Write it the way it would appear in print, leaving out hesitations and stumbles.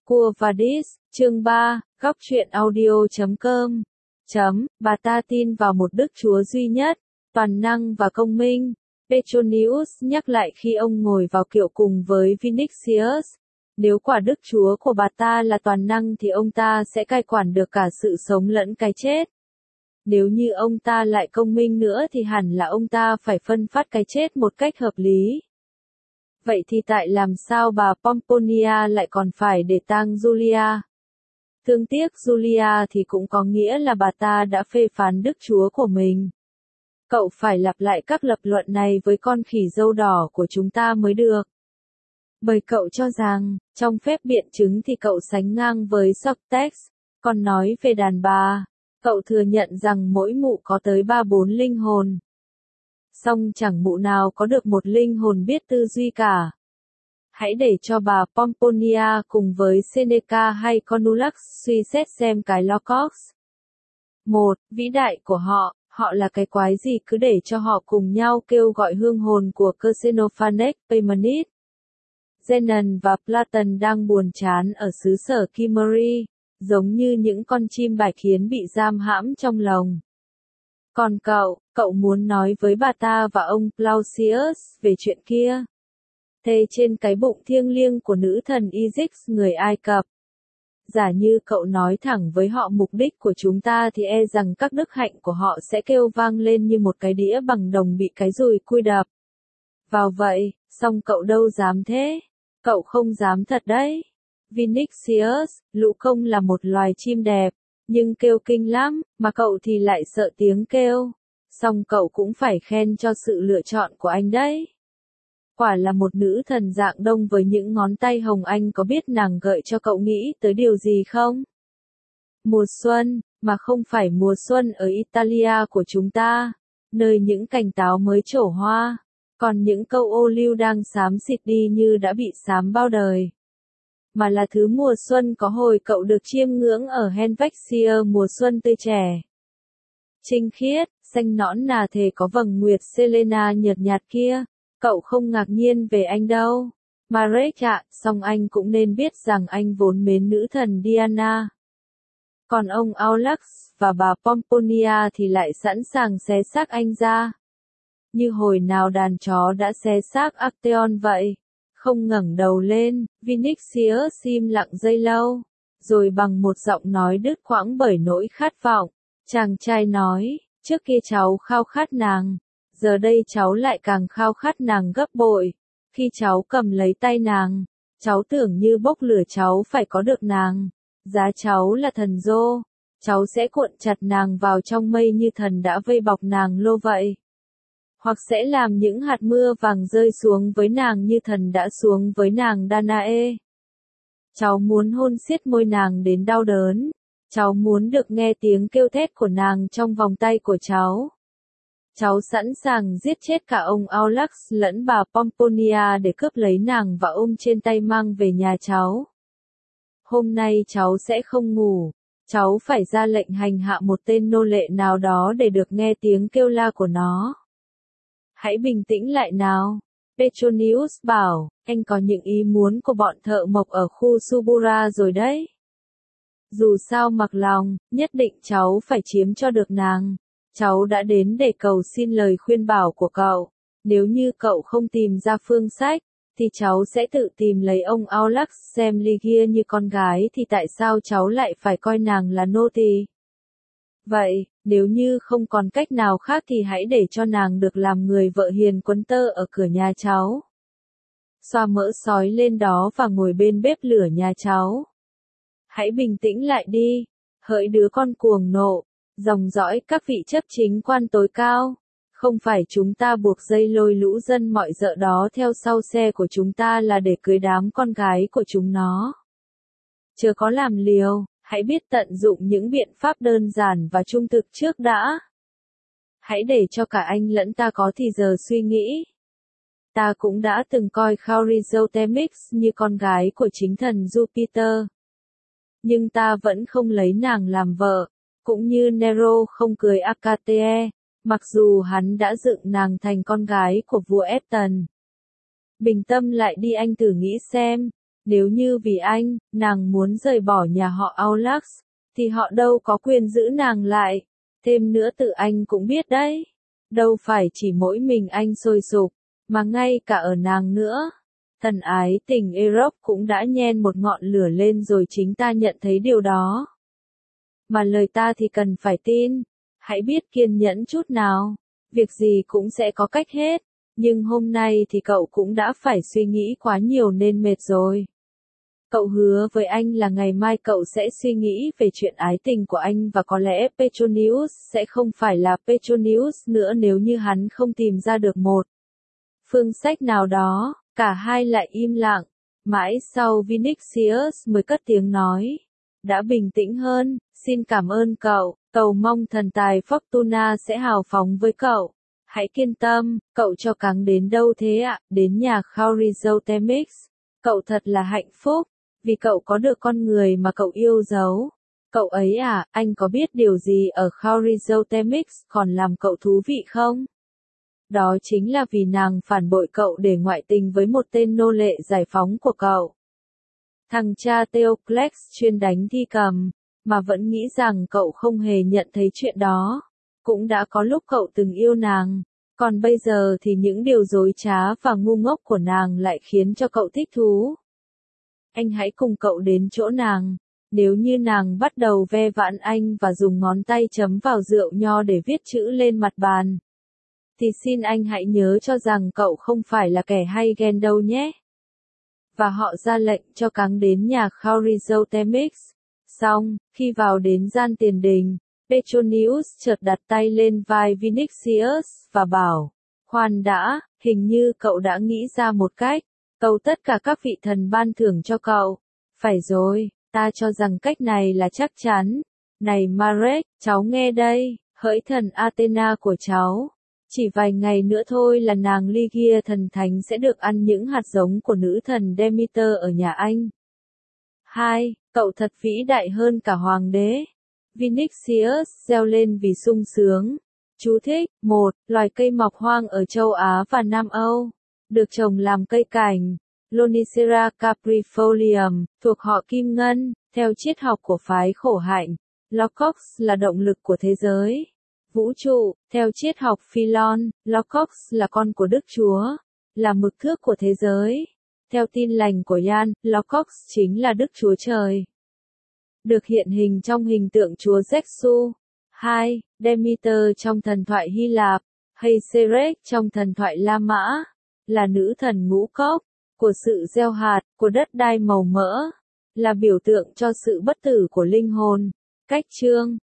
Quo Vadis, chương 3, góc truyện audio.com. Bà ta tin vào một Đức Chúa duy nhất, toàn năng và công minh. Petronius nhắc lại khi ông ngồi vào kiệu cùng với Vinicius. Nếu quả Đức Chúa của bà ta là toàn năng thì ông ta sẽ cai quản được cả sự sống lẫn cái chết. Nếu như ông ta lại công minh nữa thì hẳn là ông ta phải phân phát cái chết một cách hợp lý. Vậy thì tại làm sao bà Pomponia lại còn phải để tang Julia? Thương tiếc Julia thì cũng có nghĩa là bà ta đã phê phán Đức Chúa của mình. Cậu phải lặp lại các lập luận này với con khỉ dâu đỏ của chúng ta mới được. Bởi cậu cho rằng, trong phép biện chứng thì cậu sánh ngang với Socrates, còn nói về đàn bà, cậu thừa nhận rằng mỗi mụ có tới 3-4 linh hồn. Song chẳng mụ nào có được một linh hồn biết tư duy cả. Hãy để cho bà Pomponia cùng với Seneca hay Conulax suy xét xem cái Logos. Vĩ đại của họ là cái quái gì cứ để cho họ cùng nhau kêu gọi hương hồn của Xenophanes, Parmenides. Zenon và Platon đang buồn chán ở xứ sở Kimmery, giống như những con chim bài kiến bị giam hãm trong lồng. Còn cậu muốn nói với bà ta và ông Clausius về chuyện kia. Thề trên cái bụng thiêng liêng của nữ thần Isis người Ai Cập. Giả như cậu nói thẳng với họ mục đích của chúng ta thì e rằng các đức hạnh của họ sẽ kêu vang lên như một cái đĩa bằng đồng bị cái dùi cui đập vào vậy, song cậu đâu dám thế. Cậu không dám thật đấy. Vinicius, lũ công là một loài chim đẹp, nhưng kêu kinh lắm, mà cậu thì lại sợ tiếng kêu. Song cậu cũng phải khen cho sự lựa chọn của anh đấy. Quả là một nữ thần dạng đông với những ngón tay hồng, anh có biết nàng gợi cho cậu nghĩ tới điều gì không? Mùa xuân, mà không phải mùa xuân ở Italia của chúng ta, nơi những cành táo mới trổ hoa, còn những câu ô liu đang xám xịt đi như đã bị xám bao đời. Mà là thứ mùa xuân có hồi cậu được chiêm ngưỡng ở Helvetia, mùa xuân tươi trẻ. Trinh khiết, xanh nõn nà thề có vầng nguyệt Selena nhợt nhạt kia. Cậu không ngạc nhiên về anh đâu. Marek ạ, song anh cũng nên biết rằng anh vốn mến nữ thần Diana. Còn ông Aulax và bà Pomponia thì lại sẵn sàng xé xác anh ra. Như hồi nào đàn chó đã xé xác Actaeon vậy. Không ngẩng đầu lên, Vinicius im lặng giây lâu. Rồi bằng một giọng nói đứt quãng bởi nỗi khát vọng, chàng trai nói, trước kia cháu khao khát nàng. Giờ đây cháu lại càng khao khát nàng gấp bội. Khi cháu cầm lấy tay nàng, cháu tưởng như bốc lửa cháu phải có được nàng. Giá cháu là thần Dô, cháu sẽ cuộn chặt nàng vào trong mây như thần đã vây bọc nàng Lô vậy. Hoặc sẽ làm những hạt mưa vàng rơi xuống với nàng như thần đã xuống với nàng Danae. Cháu muốn hôn xiết môi nàng đến đau đớn. Cháu muốn được nghe tiếng kêu thét của nàng trong vòng tay của cháu. Cháu sẵn sàng giết chết cả ông Aulax lẫn bà Pomponia để cướp lấy nàng và ôm trên tay mang về nhà cháu. Hôm nay cháu sẽ không ngủ. Cháu phải ra lệnh hành hạ một tên nô lệ nào đó để được nghe tiếng kêu la của nó. Hãy bình tĩnh lại nào. Petronius bảo, anh có những ý muốn của bọn thợ mộc ở khu Subura rồi đấy. Dù sao mặc lòng, nhất định cháu phải chiếm cho được nàng. Cháu đã đến để cầu xin lời khuyên bảo của cậu. Nếu như cậu không tìm ra phương sách, thì cháu sẽ tự tìm lấy ông Aulax xem Ligia như con gái thì tại sao cháu lại phải coi nàng là nô tỳ? Vậy, nếu như không còn cách nào khác thì hãy để cho nàng được làm người vợ hiền quấn tơ ở cửa nhà cháu. Xoa mỡ sói lên đó và ngồi bên bếp lửa nhà cháu. Hãy bình tĩnh lại đi, hỡi đứa con cuồng nộ. Dòng dõi các vị chấp chính quan tối cao, không phải chúng ta buộc dây lôi lũ dân mọi dợ đó theo sau xe của chúng ta là để cưới đám con gái của chúng nó. Chớ có làm liều, hãy biết tận dụng những biện pháp đơn giản và trung thực trước đã. Hãy để cho cả anh lẫn ta có thì giờ suy nghĩ. Ta cũng đã từng coi Chrysotemix như con gái của chính thần Jupiter. Nhưng ta vẫn không lấy nàng làm vợ. Cũng như Nero không cưới Achatea, mặc dù hắn đã dựng nàng thành con gái của vua Epton. Bình tâm lại đi anh thử nghĩ xem, Nếu như vì anh, nàng muốn rời bỏ nhà họ Aulax, thì họ đâu có quyền giữ nàng lại. Thêm nữa tự anh cũng biết đấy. Đâu phải chỉ mỗi mình anh sôi sục, mà ngay cả ở nàng nữa. Thần ái tình Eros cũng đã nhen một ngọn lửa lên rồi chính ta nhận thấy điều đó. Mà lời ta thì cần phải tin. Hãy biết kiên nhẫn chút nào. Việc gì cũng sẽ có cách hết. Nhưng hôm nay thì cậu cũng đã phải suy nghĩ quá nhiều nên mệt rồi. Cậu hứa với anh là ngày mai cậu sẽ suy nghĩ về chuyện ái tình của anh và có lẽ Petronius sẽ không phải là Petronius nữa nếu như hắn không tìm ra được một phương sách nào đó. Cả hai lại im lặng. Mãi sau Vinicius mới cất tiếng nói. Đã bình tĩnh hơn, xin cảm ơn cậu, cầu mong thần tài Fortuna sẽ hào phóng với cậu. Hãy kiên tâm, cậu cho cáng đến đâu thế ạ? Đến nhà Chrysotemix. Cậu thật là hạnh phúc, vì cậu có được con người mà cậu yêu dấu. Cậu ấy à, anh có biết điều gì ở Chrysotemix còn làm cậu thú vị không? Đó chính là vì nàng phản bội cậu để ngoại tình với một tên nô lệ giải phóng của cậu. Thằng cha Theocles chuyên đánh thi cầm, mà vẫn nghĩ rằng cậu không hề nhận thấy chuyện đó. Cũng đã có lúc cậu từng yêu nàng, còn bây giờ thì những điều dối trá và ngu ngốc của nàng lại khiến cho cậu thích thú. Anh hãy cùng cậu đến chỗ nàng. Nếu như nàng bắt đầu ve vãn anh và dùng ngón tay chấm vào rượu nho để viết chữ lên mặt bàn, thì xin anh hãy nhớ cho rằng cậu không phải là kẻ hay ghen đâu nhé. Và họ ra lệnh cho cáng đến nhà Chrysotemix. Xong, khi vào đến gian tiền đình, Petronius chợt đặt tay lên vai Vinicius và bảo, khoan đã, hình như cậu đã nghĩ ra một cách, tâu tất cả các vị thần ban thưởng cho cậu. Phải rồi, ta cho rằng cách này là chắc chắn. Này Marek, cháu nghe đây, hỡi thần Athena của cháu. Chỉ vài ngày nữa thôi là nàng Lygia thần thánh sẽ được ăn những hạt giống của nữ thần Demeter ở nhà anh. 2. Cậu thật vĩ đại hơn cả hoàng đế. Vinicius reo lên vì sung sướng. Chú thích: 1. Loài cây mọc hoang ở châu Á và Nam Âu. Được trồng làm cây cảnh. Lonicera caprifolium, thuộc họ kim ngân, theo triết học của phái khổ hạnh. Logos là động lực của thế giới. Vũ trụ, theo triết học Philon, Logos là con của Đức Chúa, là mực thước của thế giới. Theo tin lành của Jan, Logos chính là Đức Chúa Trời. Được hiện hình trong hình tượng Chúa Giêsu. 2. Demeter trong thần thoại Hy Lạp, hay Ceres trong thần thoại La Mã, là nữ thần ngũ cốc, của sự gieo hạt, của đất đai màu mỡ, là biểu tượng cho sự bất tử của linh hồn. Cách chương